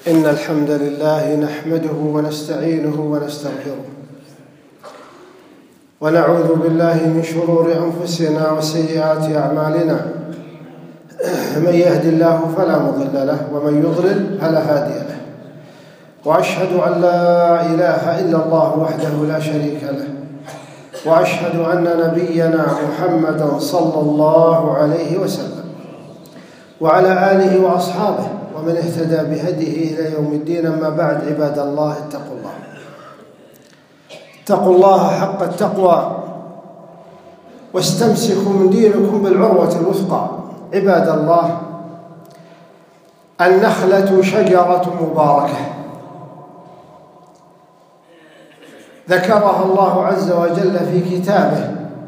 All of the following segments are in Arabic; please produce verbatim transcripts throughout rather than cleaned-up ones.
إن الحمد لله نحمده ونستعينه ونستغفره ونعوذ بالله من شرور أنفسنا وسيئات أعمالنا. من يهد الله فلا مضل له ومن يضلل فلا هادي له، وأشهد أن لا إله إلا الله وحده لا شريك له، وأشهد أن نبينا محمدا صلى الله عليه وسلم وعلى آله وأصحابه ومن اهتدى بهديه إلى يوم الدين. أما بعد، عباد الله، اتقوا الله اتقوا الله حق التقوى واستمسكوا من دينكم بالعروة الوثقى. عباد الله، النخلة شجرة مباركة ذكرها الله عز وجل في كتابه،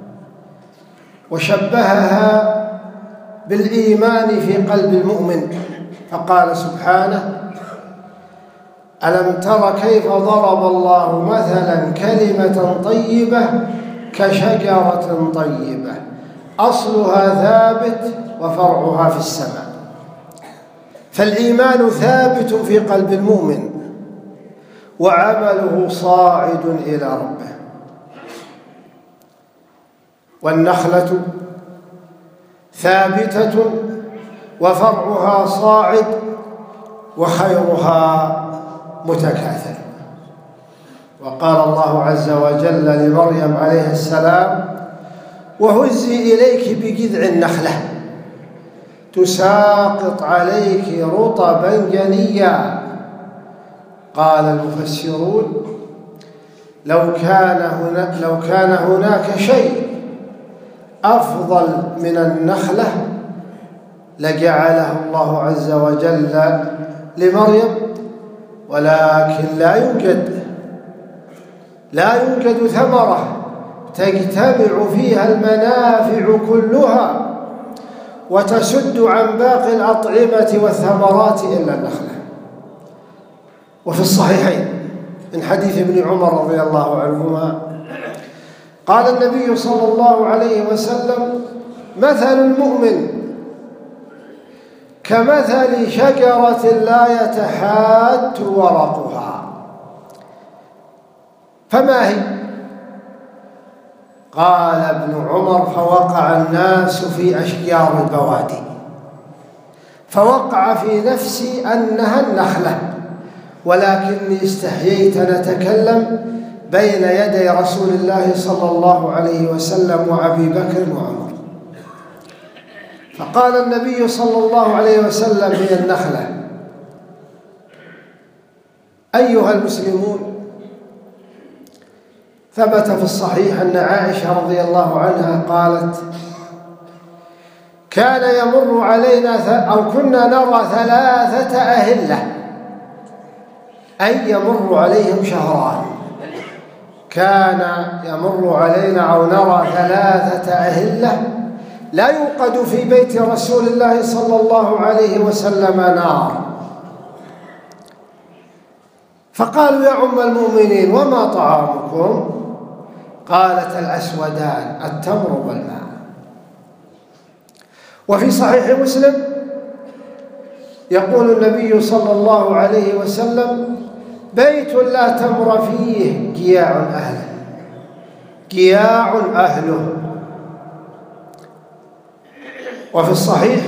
وشبهها بالإيمان في قلب المؤمن، فقال سبحانه: ألم تر كيف ضرب الله مثلا كلمة طيبة كشجرة طيبة أصلها ثابت وفرعها في السماء. فالإيمان ثابت في قلب المؤمن وعمله صاعد إلى ربه. والنخلة ثابتة وفرعها صاعد وخيرها متكاثر. وقال الله عز وجل لمريم عليه السلام: وهزي إليك بجذع النخلة تساقط عليك رطبا جنيا. قال المفسرون: لو كان هناك لو كان هناك شيء أفضل من النخلة لجعله الله عز وجل لمريم، ولكن لا يوجد لا يوجد ثمرة تجتمع فيها المنافع كلها وتسد عن باقي الأطعمة والثمرات إلا النخلة. وفي الصحيحين من حديث ابن عمر رضي الله عنهما قال النبي صلى الله عليه وسلم: مثل المؤمن كمثل شجرة لا يتحات ورقها. فما هي؟ قال ابن عمر: فوقع الناس في أشجار البوادي، فوقع في نفسي أنها النخلة، ولكني استحييت أن أتكلم بين يدي رسول الله صلى الله عليه وسلم وأبي بكر وعمر. فقال النبي صلى الله عليه وسلم: هي النخلة. أيها المسلمون، ثبت في الصحيح أن عائشة رضي الله عنها قالت: كان يمر علينا أو كنا نرى ثلاثة أهلة، أي يمر عليهم شهران. كان يمر علينا أو نرى ثلاثة أهلة لا يوقد في بيت رسول الله صلى الله عليه وسلم نار. فقالوا: يا أم المؤمنين، وما طعامكم؟ قالت: الأسودان، التمر والماء. وفي صحيح مسلم يقول النبي صلى الله عليه وسلم: بيت لا تمر فيه جياع أهله جياع أهله. وفي الصحيح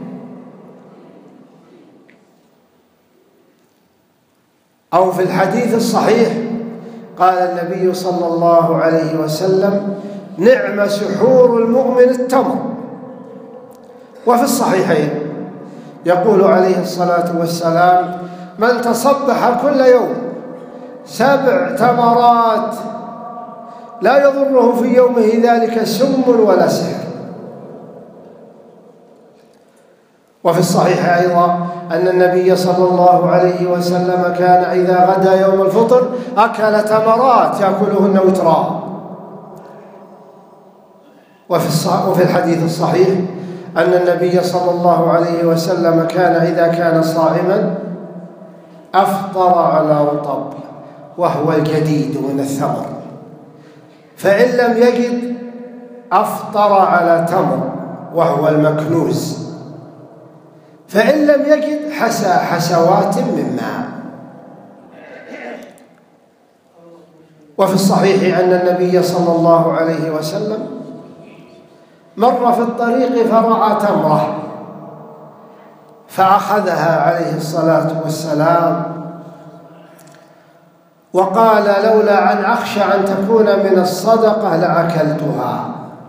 أو في الحديث الصحيح قال النبي صلى الله عليه وسلم: نعم سحور المؤمن التمر. وفي الصحيحين يقول عليه الصلاة والسلام: من تصبح كل يوم سبع تمرات لا يضره في يومه ذلك سم ولا سحر. وفي الصحيح أيضا أن النبي صلى الله عليه وسلم كان إذا غدا يوم الفطر أكل تمرات يأكلهن وترا. وفي الحديث الصحيح أن النبي صلى الله عليه وسلم كان إذا كان صائما أفطر على رطب وهو الجديد من الثمر، فإن لم يجد أفطر على تمر وهو المكنوز، فإن لم يجد حسى حسوات من ماء. وفي الصحيح أن النبي صلى الله عليه وسلم مر في الطريق فرعى تمرة فأخذها عليه الصلاة والسلام وقال: لولا أن أخشى أن تكون من الصدقة لأكلتها،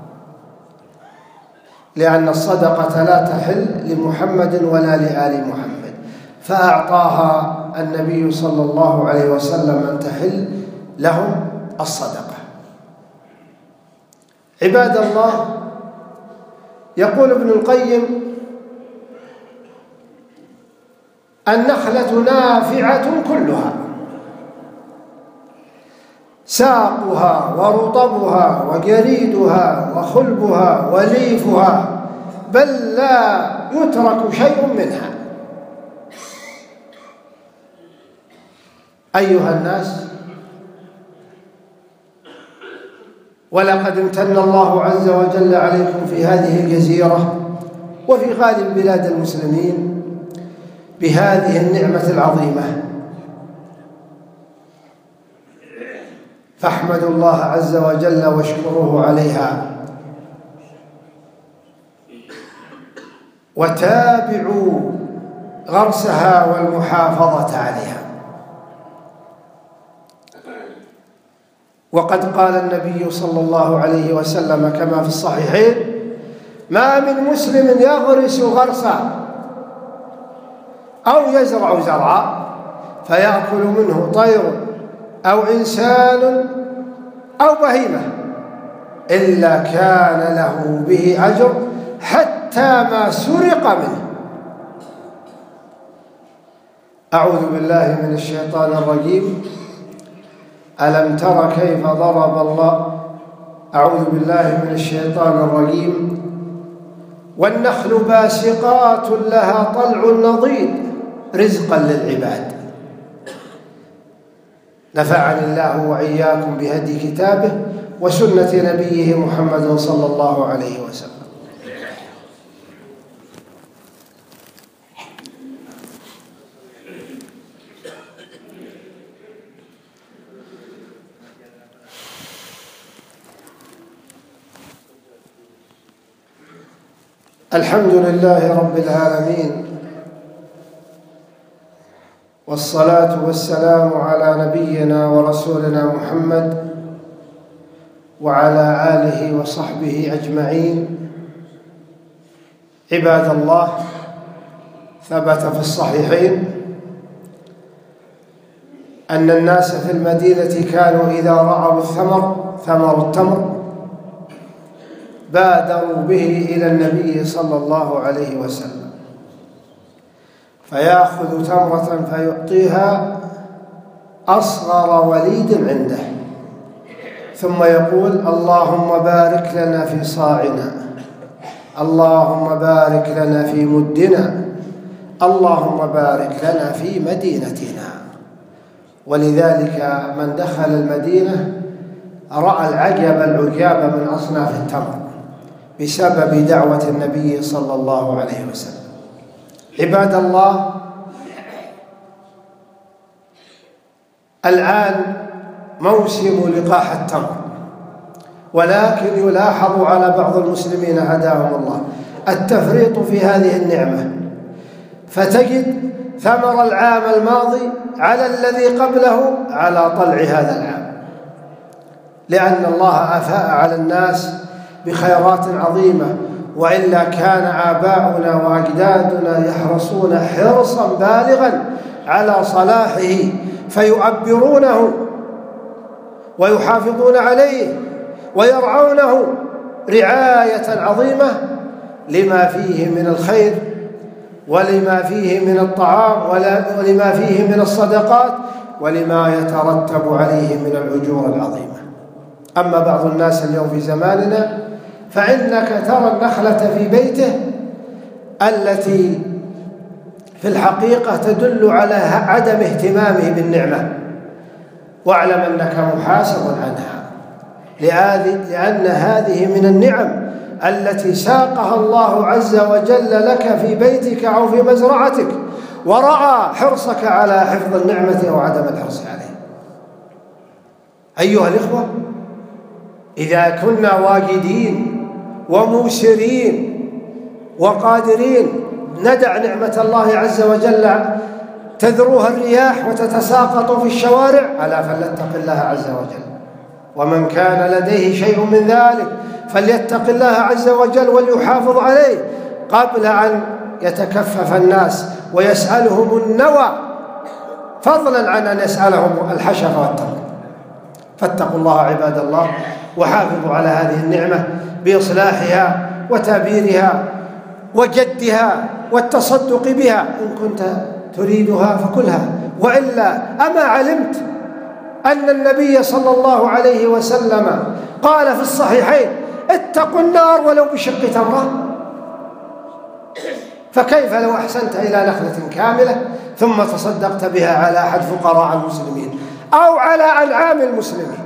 لأن الصدقة لا تحل لمحمد ولا لآل محمد، فأعطاها النبي صلى الله عليه وسلم أن تحل لهم الصدقة. عباد الله، يقول ابن القيم: النخلة نافعة كلها، ساقها ورطبها وجريدها وخلبها وليفها، بل لا يترك شيء منها. أيها الناس، ولقد امتن الله عز وجل عليكم في هذه الجزيرة وفي غالب بلاد المسلمين بهذه النعمة العظيمة، فاحمدوا الله عز وجل واشكروه عليها، وتابعوا غرسها والمحافظة عليها. وقد قال النبي صلى الله عليه وسلم كما في الصحيحين: ما من مسلم يغرس غرسا أو يزرع زرعا فيأكل منه طير أو إنسان أو بهيمة إلا كان له به أجر حتى ما سرق منه. أعوذ بالله من الشيطان الرجيم. ألم تر كيف ضرب الله أعوذ بالله من الشيطان الرجيم. والنخل باسقات لها طلع نضيد رزقا للعباد. نفعني الله وإياكم بهدي كتابه وسنة نبيه محمد صلى الله عليه وسلم. الحمد لله رب العالمين، والصلاة والسلام على نبينا ورسولنا محمد وعلى آله وصحبه أجمعين. عباد الله، ثبت في الصحيحين أن الناس في المدينة كانوا إذا رأوا الثمر ثمر التمر بادروا به إلى النبي صلى الله عليه وسلم، فيأخذ تمرة فيعطيها أصغر وليد عنده، ثم يقول: اللهم بارك لنا في صاعنا، اللهم بارك لنا في مدنا، اللهم بارك لنا في مدينتنا. ولذلك من دخل المدينة رأى العجب العجاب من أصناف التمر بسبب دعوة النبي صلى الله عليه وسلم. عباد الله، الآن موسم لقاح التمر، ولكن يلاحظ على بعض المسلمين هداهم الله التفريط في هذه النعمة، فتجد ثمر العام الماضي على الذي قبله على طلع هذا العام، لأن الله أفاء على الناس بخيرات عظيمة، وإلا كان آباؤنا وأجدادنا يحرصون حرصا بالغا على صلاحه فيؤبرونه ويحافظون عليه ويرعونه رعاية عظيمة لما فيه من الخير ولما فيه من الطعام ولما فيه من الصدقات ولما يترتب عليه من الأجور العظيمة. أما بعض الناس اليوم في زماننا فإنك ترى النخلة في بيته التي في الحقيقة تدل على عدم اهتمامه بالنعمة، واعلم أنك محاسب عنها، لأن هذه من النعم التي ساقها الله عز وجل لك في بيتك أو في مزرعتك، ورأى حرصك على حفظ النعمة أو عدم الحرص عليه. أيها الإخوة، إذا كنا واجدين وموسرين وقادرين ندع نعمة الله عز وجل تذروها الرياح وتتساقط في الشوارع، ألا فليتق الله عز وجل. ومن كان لديه شيء من ذلك فليتق الله عز وجل وليحافظ عليه قبل أن يتكفف الناس ويسألهم النوى، فضلا عن أن يسألهم الحشر والتمر. فاتقوا الله عباد الله، وحافظوا على هذه النعمة بإصلاحها وتعبيرها وجدها والتصدق بها. إن كنت تريدها فكلها، وإلا أما علمت أن النبي صلى الله عليه وسلم قال في الصحيحين: اتقوا النار ولو بشق تمرة. فكيف لو أحسنت إلى نخلة كاملة ثم تصدقت بها على أحد فقراء المسلمين أو على أنعام المسلمين،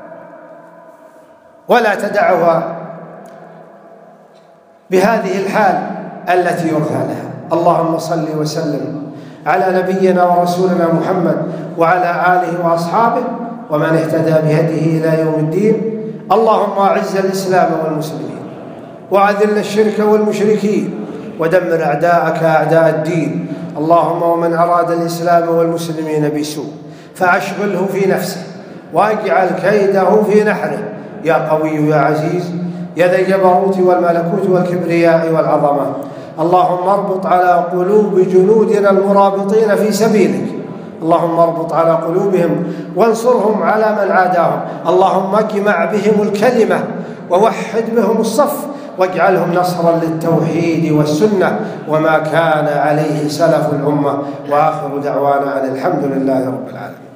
ولا تدعها بهذه الحال التي يرثى لها. اللهم صل وسلم على نبينا ورسولنا محمد وعلى آله وأصحابه ومن اهتدى بهديه إلى يوم الدين. اللهم أعز الإسلام والمسلمين، وأذل الشرك والمشركين، ودمر أعداءك أعداء الدين. اللهم ومن أراد الإسلام والمسلمين بسوء فأشغله في نفسه واجعل كيده في نحره، يا قوي يا عزيز يا ذا الجبروت والملكوت والكبرياء والعظمة. اللهم اربط على قلوب جنودنا المرابطين في سبيلك، اللهم اربط على قلوبهم وانصرهم على من عاداهم. اللهم اجمع بهم الكلمة ووحد بهم الصف، واجعلهم نصرا للتوحيد والسنة وما كان عليه سلف الأمة. وآخر دعوانا أن الحمد لله رب العالمين.